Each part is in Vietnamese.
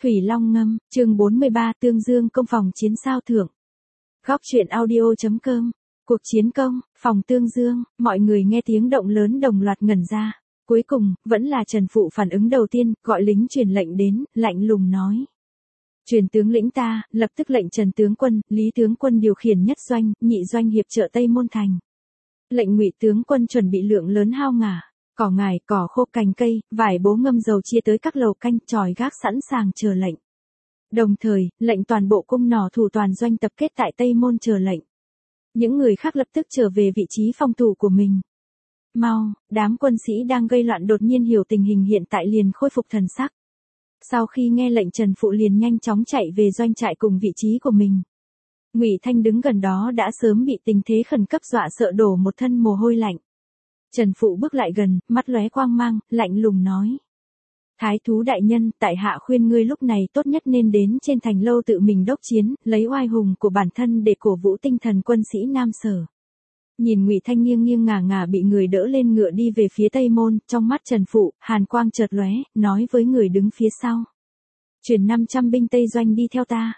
Thủy Long Ngâm, chương 43, Tương Dương công phòng chiến sao thượng. Góc truyện audio.com. Cuộc chiến công, phòng Tương Dương, mọi người nghe tiếng động lớn đồng loạt ngẩn ra. Cuối cùng, vẫn là Trần Phụ phản ứng đầu tiên, gọi lính truyền lệnh đến, lạnh lùng nói. Truyền tướng lĩnh ta, lập tức lệnh Trần tướng quân, Lý tướng quân điều khiển nhất doanh, nhị doanh hiệp trợ Tây Môn Thành. Lệnh Ngụy tướng quân chuẩn bị lượng lớn hao ngả, cỏ ngải, cỏ khô, cành cây, vải bố ngâm dầu chia tới các lầu canh, chòi gác sẵn sàng chờ lệnh. Đồng thời, lệnh toàn bộ cung nỏ thủ toàn doanh tập kết tại Tây Môn chờ lệnh. Những người khác lập tức trở về vị trí phòng thủ của mình. Mau, đám quân sĩ đang gây loạn đột nhiên hiểu tình hình hiện tại liền khôi phục thần sắc. Sau khi nghe lệnh Trần Phụ liền nhanh chóng chạy về doanh trại cùng vị trí của mình. Ngụy Thanh đứng gần đó đã sớm bị tình thế khẩn cấp dọa sợ đổ một thân mồ hôi lạnh. Trần Phụ bước lại gần, mắt lóe quang mang, lạnh lùng nói. Thái thú đại nhân, tại hạ khuyên ngươi lúc này tốt nhất nên đến trên thành lâu tự mình đốc chiến, lấy oai hùng của bản thân để cổ vũ tinh thần quân sĩ Nam Sở. Nhìn Ngụy Thanh nghiêng nghiêng ngả ngả bị người đỡ lên ngựa đi về phía Tây Môn, trong mắt Trần Phụ, hàn quang chợt lóe, nói với người đứng phía sau. Truyền 500 binh Tây doanh đi theo ta.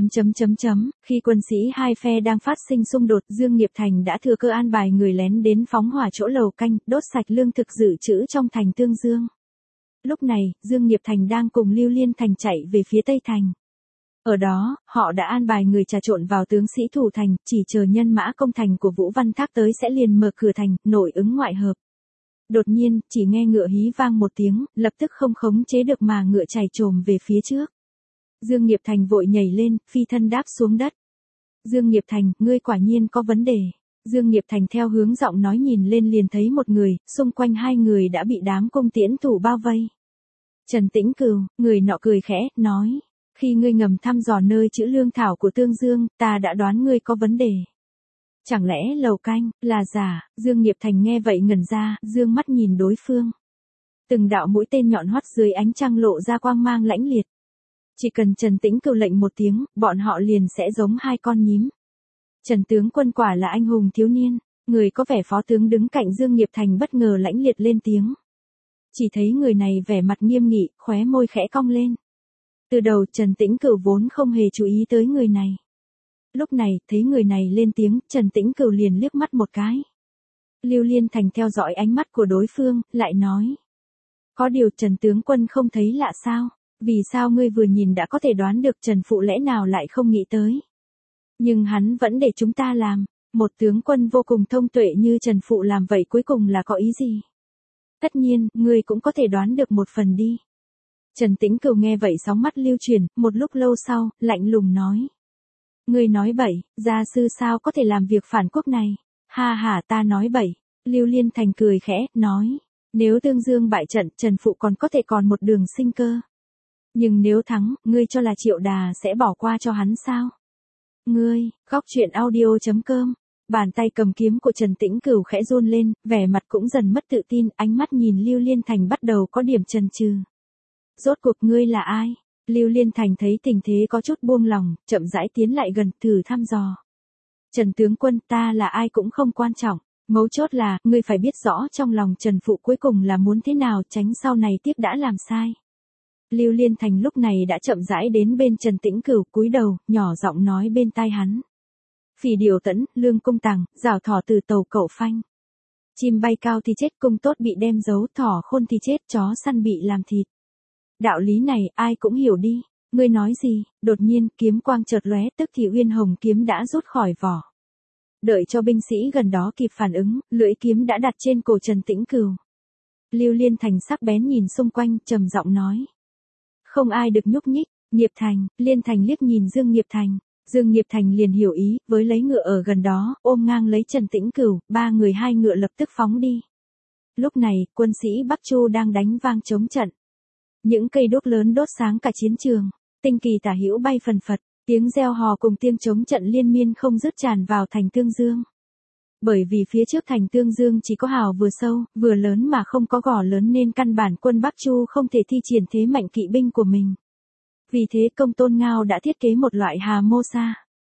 Khi quân sĩ hai phe đang phát sinh xung đột, Dương Nghiệp Thành đã thừa cơ an bài người lén đến phóng hỏa chỗ lầu canh, đốt sạch lương thực dự trữ trong thành Tương Dương. Lúc này, Dương Nghiệp Thành đang cùng Lưu Liên Thành chạy về phía Tây Thành. Ở đó, họ đã an bài người trà trộn vào tướng sĩ thủ thành, chỉ chờ nhân mã công thành của Vũ Văn Thác tới sẽ liền mở cửa thành, nội ứng ngoại hợp. Đột nhiên, chỉ nghe ngựa hí vang một tiếng, lập tức không khống chế được mà ngựa chạy trồm về phía trước. Dương Nghiệp Thành vội nhảy lên, phi thân đáp xuống đất. Dương Nghiệp Thành, ngươi quả nhiên có vấn đề. Dương Nghiệp Thành theo hướng giọng nói nhìn lên liền thấy một người, xung quanh hai người đã bị đám cung tiễn thủ bao vây. Trần Tĩnh Cừu, người nọ cười khẽ, nói. Khi ngươi ngầm thăm dò nơi trữ lương thảo của Tương Dương, ta đã đoán ngươi có vấn đề. Chẳng lẽ lầu canh, là giả? Dương Nghiệp Thành nghe vậy ngẩn ra, dương mắt nhìn đối phương. Từng đạo mũi tên nhọn hoắt dưới ánh trăng lộ ra quang mang lãnh liệt. Chỉ cần Trần Tĩnh Cừu lệnh một tiếng, bọn họ liền sẽ giống hai con nhím. Trần tướng quân quả là anh hùng thiếu niên, người có vẻ phó tướng đứng cạnh Dương Nghiệp Thành bất ngờ lãnh liệt lên tiếng. Chỉ thấy người này vẻ mặt nghiêm nghị, khóe môi khẽ cong lên. Từ đầu Trần Tĩnh Cừu vốn không hề chú ý tới người này. Lúc này, thấy người này lên tiếng, Trần Tĩnh Cừu liền liếc mắt một cái. Lưu Liên Thành theo dõi ánh mắt của đối phương, lại nói. Có điều Trần tướng quân không thấy lạ sao? Vì sao ngươi vừa nhìn đã có thể đoán được Trần Phụ lẽ nào lại không nghĩ tới? Nhưng hắn vẫn để chúng ta làm, một tướng quân vô cùng thông tuệ như Trần Phụ làm vậy cuối cùng là có ý gì? Tất nhiên, ngươi cũng có thể đoán được một phần đi. Trần Tĩnh Cừu nghe vậy sóng mắt lưu chuyển, một lúc lâu sau, lạnh lùng nói. Ngươi nói bậy, gia sư sao có thể làm việc phản quốc này? Ha ha, ta nói bậy. Lưu Liên Thành cười khẽ, nói. Nếu Tương Dương bại trận, Trần Phụ còn có thể còn một đường sinh cơ. Nhưng nếu thắng, ngươi cho là Triệu Đà sẽ bỏ qua cho hắn sao? Ngươi, góc truyện audio.com. Bàn tay cầm kiếm của Trần Tĩnh Cừu khẽ run lên, vẻ mặt cũng dần mất tự tin, ánh mắt nhìn Lưu Liên Thành bắt đầu có điểm chần chừ. Rốt cuộc ngươi là ai? Lưu Liên Thành thấy tình thế có chút buông lòng, chậm rãi tiến lại gần, thử thăm dò. Trần tướng quân, ta là ai cũng không quan trọng, mấu chốt là, ngươi phải biết rõ trong lòng Trần Phụ cuối cùng là muốn thế nào, tránh sau này tiếc đã làm sai. Lưu Liên Thành lúc này đã chậm rãi đến bên Trần Tĩnh Cừu, cúi đầu, nhỏ giọng nói bên tai hắn. Phỉ điều tẫn, lương cung tàng, rào thỏ từ tàu cậu phanh. Chim bay cao thì chết, cung tốt bị đem giấu, thỏ khôn thì chết, chó săn bị làm thịt. Đạo lý này, ai cũng hiểu đi. Ngươi nói gì? Đột nhiên, kiếm quang chợt lóe, tức thì Uyên Hồng kiếm đã rút khỏi vỏ. Đợi cho binh sĩ gần đó kịp phản ứng, lưỡi kiếm đã đặt trên cổ Trần Tĩnh Cừu. Lưu Liên Thành sắc bén nhìn xung quanh, trầm giọng nói. Không ai được nhúc nhích. Nghiệp Thành, Liên Thành liếc nhìn Dương Nghiệp Thành. Dương Nghiệp Thành liền hiểu ý, với lấy ngựa ở gần đó, ôm ngang lấy Trần Tĩnh Cừu, ba người hai ngựa lập tức phóng đi. Lúc này, quân sĩ Bắc Chu đang đánh vang chống trận. Những cây đuốc lớn đốt sáng cả chiến trường, tinh kỳ tả hữu bay phần phật, tiếng reo hò cùng tiếng chống trận liên miên không dứt tràn vào thành Tương Dương. Bởi vì phía trước thành Tương Dương chỉ có hào vừa sâu, vừa lớn mà không có gò lớn nên căn bản quân Bắc Chu không thể thi triển thế mạnh kỵ binh của mình. Vì thế Công Tôn Ngao đã thiết kế một loại hà mô sa.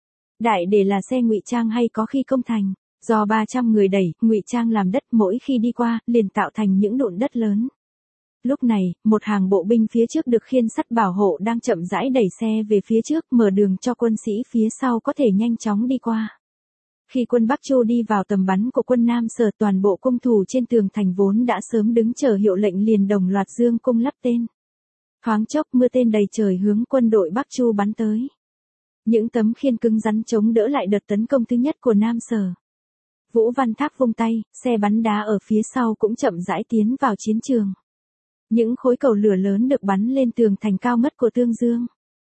Đại để là xe ngụy trang hay có khi công thành, do 300 người đẩy, ngụy trang làm đất mỗi khi đi qua, liền tạo thành những đụn đất lớn. Lúc này, một hàng bộ binh phía trước được khiên sắt bảo hộ đang chậm rãi đẩy xe về phía trước, mở đường cho quân sĩ phía sau có thể nhanh chóng đi qua. Khi quân Bắc Chu đi vào tầm bắn của quân Nam Sở, toàn bộ cung thủ trên tường thành vốn đã sớm đứng chờ hiệu lệnh liền đồng loạt dương cung lắp tên. Thoáng chốc mưa tên đầy trời hướng quân đội Bắc Chu bắn tới. Những tấm khiên cứng rắn chống đỡ lại đợt tấn công thứ nhất của Nam Sở. Vũ Văn Thác vung tay, xe bắn đá ở phía sau cũng chậm rãi tiến vào chiến trường. Những khối cầu lửa lớn được bắn lên tường thành cao ngất của Tương Dương.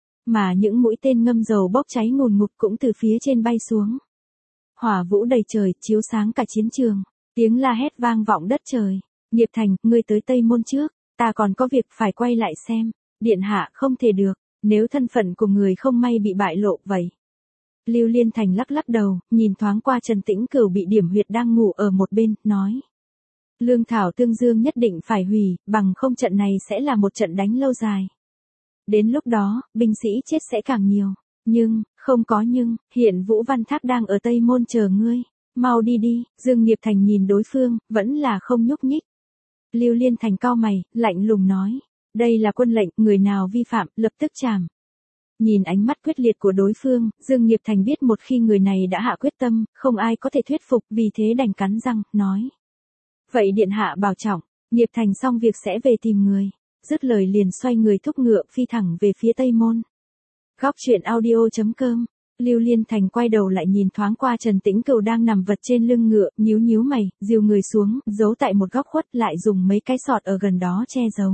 Mà những mũi tên ngâm dầu bốc cháy ngùn ngụt cũng từ phía trên bay xuống. Hỏa vũ đầy trời, chiếu sáng cả chiến trường. Tiếng la hét vang vọng đất trời. Nghiệp Thành, ngươi tới Tây Môn trước, ta còn có việc phải quay lại xem. Điện hạ không thể được, nếu thân phận của người không may bị bại lộ vậy. Lưu Liên Thành lắc lắc đầu, nhìn thoáng qua Trần Tĩnh Cửu bị điểm huyệt đang ngủ ở một bên, nói. Lương thảo Tương Dương nhất định phải hủy, bằng không trận này sẽ là một trận đánh lâu dài. Đến lúc đó, binh sĩ chết sẽ càng nhiều. Nhưng, không có nhưng, hiện Vũ Văn Thác đang ở Tây Môn chờ ngươi. Mau đi đi, Dương Nghiệp Thành nhìn đối phương, vẫn là không nhúc nhích. Lưu Liên Thành cau mày, lạnh lùng nói. Đây là quân lệnh, người nào vi phạm, lập tức trảm. Nhìn ánh mắt quyết liệt của đối phương, Dương Nghiệp Thành biết một khi người này đã hạ quyết tâm, không ai có thể thuyết phục, vì thế đành cắn răng, nói. Vậy điện hạ bảo trọng, Nghiệp Thành xong việc sẽ về tìm người. Dứt lời liền xoay người thúc ngựa phi thẳng về phía Tây Môn. Góc truyện audio.com. Lưu Liên Thành quay đầu lại nhìn thoáng qua Trần Tĩnh Cửu đang nằm vật trên lưng ngựa, nhíu nhíu mày, dìu người xuống, giấu tại một góc khuất, lại dùng mấy cái sọt ở gần đó che giấu.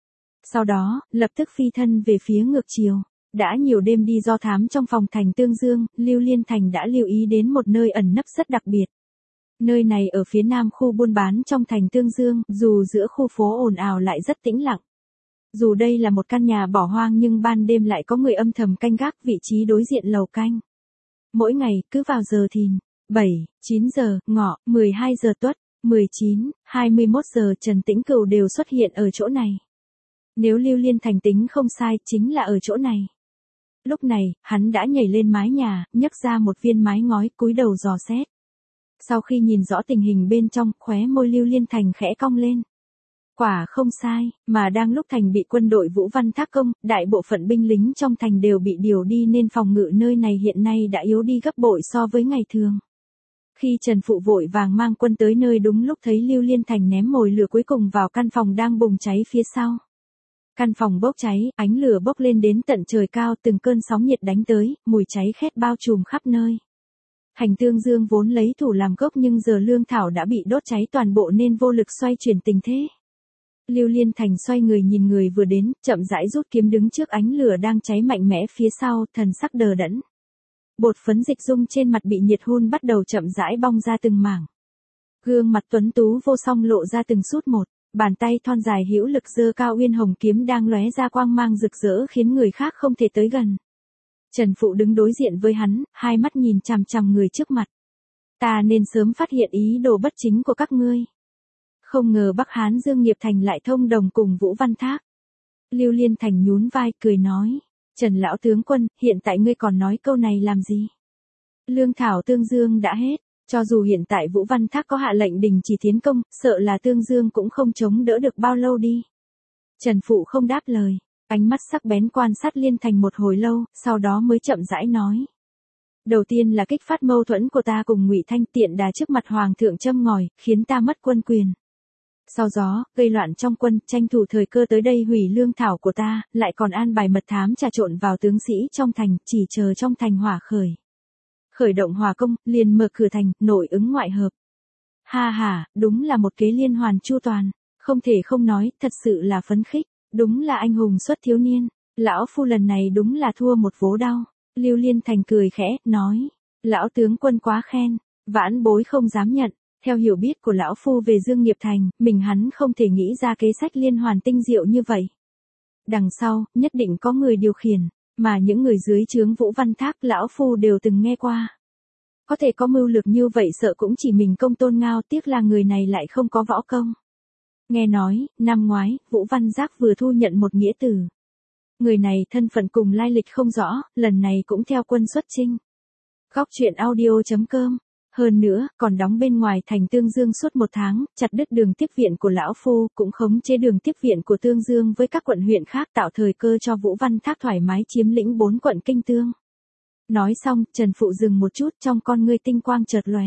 Sau đó, lập tức phi thân về phía ngược chiều. Đã nhiều đêm đi do thám trong phòng thành Tương Dương, Lưu Liên Thành đã lưu ý đến một nơi ẩn nấp rất đặc biệt. Nơi này ở phía nam khu buôn bán trong thành Tương Dương, dù giữa khu phố ồn ào lại rất tĩnh lặng. Dù đây là một căn nhà bỏ hoang nhưng ban đêm lại có người âm thầm canh gác vị trí đối diện lầu canh. Mỗi ngày, cứ vào giờ thìn, 7, 9 giờ, ngọ, 12 giờ tuất, 19, 21 giờ Trần Tĩnh Cửu đều xuất hiện ở chỗ này. Nếu Lưu Liên Thành tính không sai, chính là ở chỗ này. Lúc này, hắn đã nhảy lên mái nhà, nhấc ra một viên mái ngói, cúi đầu dò xét. Sau khi nhìn rõ tình hình bên trong, khóe môi Lưu Liên Thành khẽ cong lên. Quả không sai, mà đang lúc thành bị quân đội Vũ Văn Thác công, đại bộ phận binh lính trong thành đều bị điều đi nên phòng ngự nơi này hiện nay đã yếu đi gấp bội so với ngày thường. Khi Trần Phụ vội vàng mang quân tới nơi đúng lúc thấy Lưu Liên Thành ném mồi lửa cuối cùng vào căn phòng đang bùng cháy phía sau. Căn phòng bốc cháy, ánh lửa bốc lên đến tận trời cao, từng cơn sóng nhiệt đánh tới, mùi cháy khét bao trùm khắp nơi. Thành Tương Dương vốn lấy thủ làm gốc nhưng giờ lương thảo đã bị đốt cháy toàn bộ nên vô lực xoay chuyển tình thế. Lưu Liên Thành xoay người nhìn người vừa đến, chậm rãi rút kiếm đứng trước ánh lửa đang cháy mạnh mẽ phía sau, thần sắc đờ đẫn. Bột phấn dịch dung trên mặt bị nhiệt hun bắt đầu chậm rãi bong ra từng mảng. Gương mặt tuấn tú vô song lộ ra từng sút một, bàn tay thon dài hữu lực giơ cao uyên hồng kiếm đang lóe ra quang mang rực rỡ khiến người khác không thể tới gần. Trần Phụ đứng đối diện với hắn, hai mắt nhìn chằm chằm người trước mặt. Ta nên sớm phát hiện ý đồ bất chính của các ngươi. Không ngờ Bắc Hán Dương Nghiệp Thành lại thông đồng cùng Vũ Văn Thác. Lưu Liên Thành nhún vai cười nói. Trần lão tướng quân, hiện tại ngươi còn nói câu này làm gì? Lương thảo Tương Dương đã hết, cho dù hiện tại Vũ Văn Thác có hạ lệnh đình chỉ tiến công, sợ là Tương Dương cũng không chống đỡ được bao lâu đi. Trần Phụ không đáp lời, ánh mắt sắc bén quan sát Liên Thành một hồi lâu, sau đó mới chậm rãi nói. Đầu tiên là kích phát mâu thuẫn của ta cùng Ngụy Thanh, tiện đà trước mặt Hoàng thượng châm ngòi, khiến ta mất quân quyền. Sau đó, gây loạn trong quân, tranh thủ thời cơ tới đây hủy lương thảo của ta, lại còn an bài mật thám trà trộn vào tướng sĩ trong thành, chỉ chờ trong thành hỏa khởi. Khởi động hòa công, liền mở cửa thành, nội ứng ngoại hợp. Ha ha, đúng là một kế liên hoàn chu toàn, không thể không nói, thật sự là phấn khích, đúng là anh hùng xuất thiếu niên, lão phu lần này đúng là thua một vố đau. Lưu Liên Thành cười khẽ, nói, lão tướng quân quá khen, vãn bối không dám nhận. Theo hiểu biết của lão phu về Dương Nghiệp Thành, mình hắn không thể nghĩ ra kế sách liên hoàn tinh diệu như vậy. Đằng sau, nhất định có người điều khiển, mà những người dưới trướng Vũ Văn Thác lão phu đều từng nghe qua. Có thể có mưu lược như vậy sợ cũng chỉ mình Công Tôn Ngao, tiếc là người này lại không có võ công. Nghe nói, năm ngoái, Vũ Văn Giác vừa thu nhận một nghĩa tử. Người này thân phận cùng lai lịch không rõ, lần này cũng theo quân xuất chinh. Góc truyện audio.com Hơn nữa, còn đóng bên ngoài thành Tương Dương suốt 1 tháng, chặt đứt đường tiếp viện của lão phu, cũng khống chế đường tiếp viện của Tương Dương với các quận huyện khác, tạo thời cơ cho Vũ Văn Thác thoải mái chiếm lĩnh 4 quận kinh tương. Nói xong, Trần Phụ dừng một chút, trong con ngươi tinh quang chợt lóe.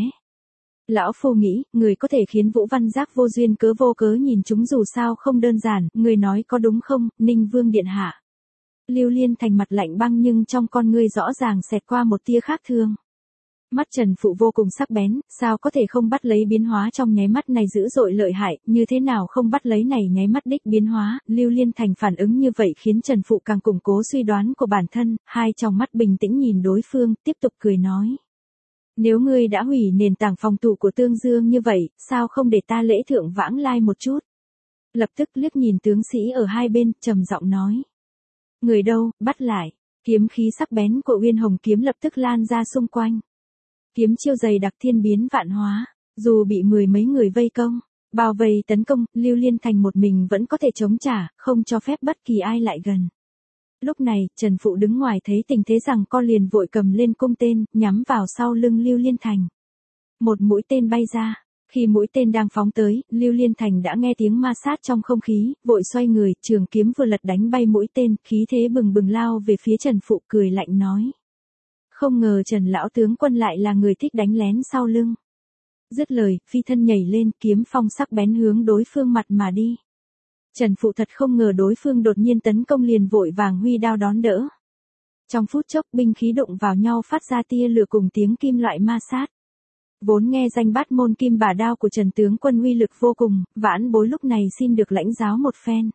Lão phu nghĩ, người có thể khiến Vũ Văn Giác vô duyên cớ vô cớ nhìn chúng dù sao không đơn giản, người nói có đúng không, Ninh Vương điện hạ. Lưu Liên Thành mặt lạnh băng nhưng trong con ngươi rõ ràng xẹt qua một tia khác thường. Mắt Trần Phụ vô cùng sắc bén, sao có thể không bắt lấy biến hóa trong nháy mắt này dữ dội lợi hại, như thế nào không bắt lấy này nháy mắt đích biến hóa, Lưu Liên Thành phản ứng như vậy khiến Trần Phụ càng củng cố suy đoán của bản thân, hai tròng mắt bình tĩnh nhìn đối phương, tiếp tục cười nói. Nếu ngươi đã hủy nền tảng phòng thủ của Tương Dương như vậy, sao không để ta lễ thượng vãng lai một chút? Lập tức liếc nhìn tướng sĩ ở hai bên, trầm giọng nói. Người đâu, bắt lại, kiếm khí sắc bén của Uyên Hồng kiếm lập tức lan ra xung quanh. Kiếm chiêu dày đặc thiên biến vạn hóa, dù bị 10 mấy người vây công, bao vây tấn công, Lưu Liên Thành một mình vẫn có thể chống trả, không cho phép bất kỳ ai lại gần. Lúc này, Trần Phụ đứng ngoài thấy tình thế rằng co liền vội cầm lên cung tên, nhắm vào sau lưng Lưu Liên Thành. Một mũi tên bay ra, khi mũi tên đang phóng tới, Lưu Liên Thành đã nghe tiếng ma sát trong không khí, vội xoay người, trường kiếm vừa lật đánh bay mũi tên, khí thế bừng bừng lao về phía Trần Phụ cười lạnh nói. Không ngờ Trần lão tướng quân lại là người thích đánh lén sau lưng. Dứt lời, phi thân nhảy lên, kiếm phong sắc bén hướng đối phương mặt mà đi. Trần Phụ thật không ngờ đối phương đột nhiên tấn công liền vội vàng huy đao đón đỡ. Trong phút chốc binh khí đụng vào nhau phát ra tia lửa cùng tiếng kim loại ma sát. Vốn nghe danh bát môn kim bà đao của Trần tướng quân uy lực vô cùng, vãn bối lúc này xin được lãnh giáo một phen.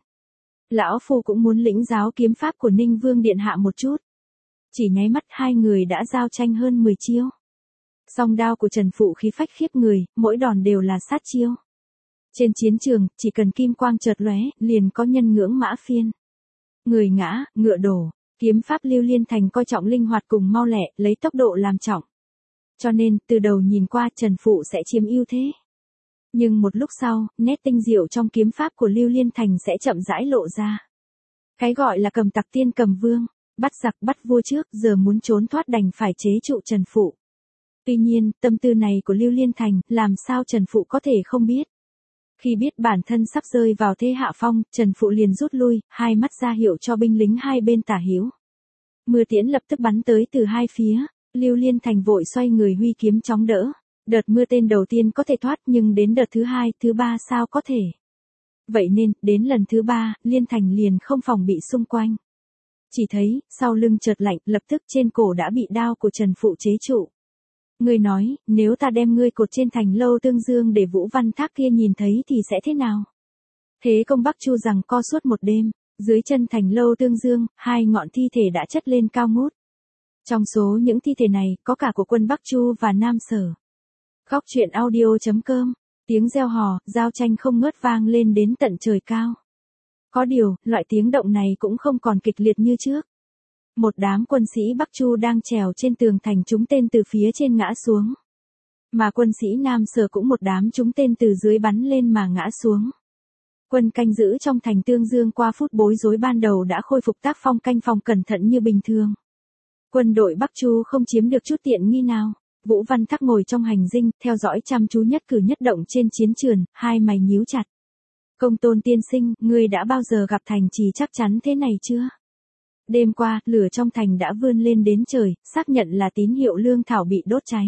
Lão phu cũng muốn lĩnh giáo kiếm pháp của Ninh Vương điện hạ một chút. Chỉ nháy mắt hai người đã giao tranh hơn 10 chiêu. Song đao của Trần Phụ khí phách khiếp người, mỗi đòn đều là sát chiêu. Trên chiến trường, chỉ cần kim quang chợt lóe, liền có nhân ngưỡng mã phiên. Người ngã, ngựa đổ, kiếm pháp Lưu Liên Thành coi trọng linh hoạt cùng mau lẹ, lấy tốc độ làm trọng. Cho nên, từ đầu nhìn qua Trần Phụ sẽ chiếm ưu thế. Nhưng một lúc sau, nét tinh diệu trong kiếm pháp của Lưu Liên Thành sẽ chậm rãi lộ ra. Cái gọi là cầm tặc tiên cầm vương, bắt giặc bắt vua trước, giờ muốn trốn thoát đành phải chế trụ Trần Phụ. Tuy nhiên, tâm tư này của Lưu Liên Thành, làm sao Trần Phụ có thể không biết. Khi biết bản thân sắp rơi vào thế hạ phong, Trần Phụ liền rút lui, hai mắt ra hiệu cho binh lính hai bên tả hữu. Mưa tiễn lập tức bắn tới từ hai phía, Lưu Liên Thành vội xoay người huy kiếm chống đỡ. Đợt mưa tên đầu tiên có thể thoát nhưng đến đợt thứ hai, thứ ba sao có thể. Vậy nên, đến lần thứ ba, Liên Thành liền không phòng bị xung quanh. Chỉ thấy, sau lưng chợt lạnh, lập tức trên cổ đã bị đao của Trần Phụ chế trụ. Ngươi nói, nếu ta đem ngươi cột trên thành lâu Tương Dương để Vũ Văn Thác kia nhìn thấy thì sẽ thế nào? Thế công Bắc Chu rằng co suốt một đêm, dưới chân thành lâu Tương Dương, hai ngọn thi thể đã chất lên cao ngút. Trong số những thi thể này, có cả của quân Bắc Chu và Nam Sở. Góc truyện audio.com, tiếng reo hò, giao tranh không ngớt vang lên đến tận trời cao. Có điều, loại tiếng động này cũng không còn kịch liệt như trước. Một đám quân sĩ Bắc Chu đang trèo trên tường thành trúng tên từ phía trên ngã xuống. Mà quân sĩ Nam Sở cũng một đám trúng tên từ dưới bắn lên mà ngã xuống. Quân canh giữ trong thành Tương Dương qua phút bối rối ban đầu đã khôi phục tác phong canh phòng cẩn thận như bình thường. Quân đội Bắc Chu không chiếm được chút tiện nghi nào. Vũ Văn Thác ngồi trong hành dinh, theo dõi chăm chú nhất cử nhất động trên chiến trường, hai mày nhíu chặt. Công Tôn tiên sinh, ngươi đã bao giờ gặp thành trì chắc chắn thế này chưa? Đêm qua, lửa trong thành đã vươn lên đến trời, xác nhận là tín hiệu lương thảo bị đốt cháy.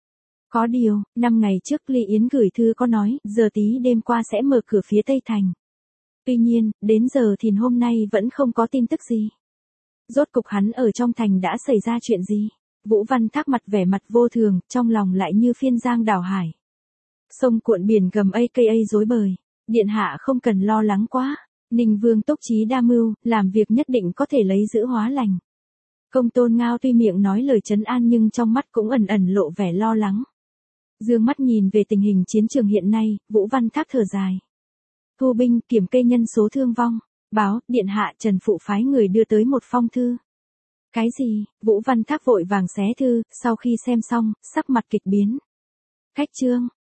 Có điều, 5 ngày trước Lý Yến gửi thư có nói, giờ tí đêm qua sẽ mở cửa phía Tây Thành. Tuy nhiên, đến giờ thì hôm nay vẫn không có tin tức gì. Rốt cục hắn ở trong thành đã xảy ra chuyện gì? Vũ Văn Thác mặt vẻ mặt vô thường, trong lòng lại như phiên giang đảo hải. Sông cuộn biển gầm aka rối bời. Điện hạ không cần lo lắng quá. Ninh Vương túc trí đa mưu, làm việc nhất định có thể lấy giữ hóa lành. Công Tôn Ngao tuy miệng nói lời trấn an nhưng trong mắt cũng ẩn ẩn lộ vẻ lo lắng. Dương mắt nhìn về tình hình chiến trường hiện nay, Vũ Văn Thác thở dài. Thu binh kiểm kê nhân số thương vong. Báo, điện hạ Trần Phụ phái người đưa tới một phong thư. Cái gì? Vũ Văn Thác vội vàng xé thư, sau khi xem xong, sắc mặt kịch biến. Khách trương,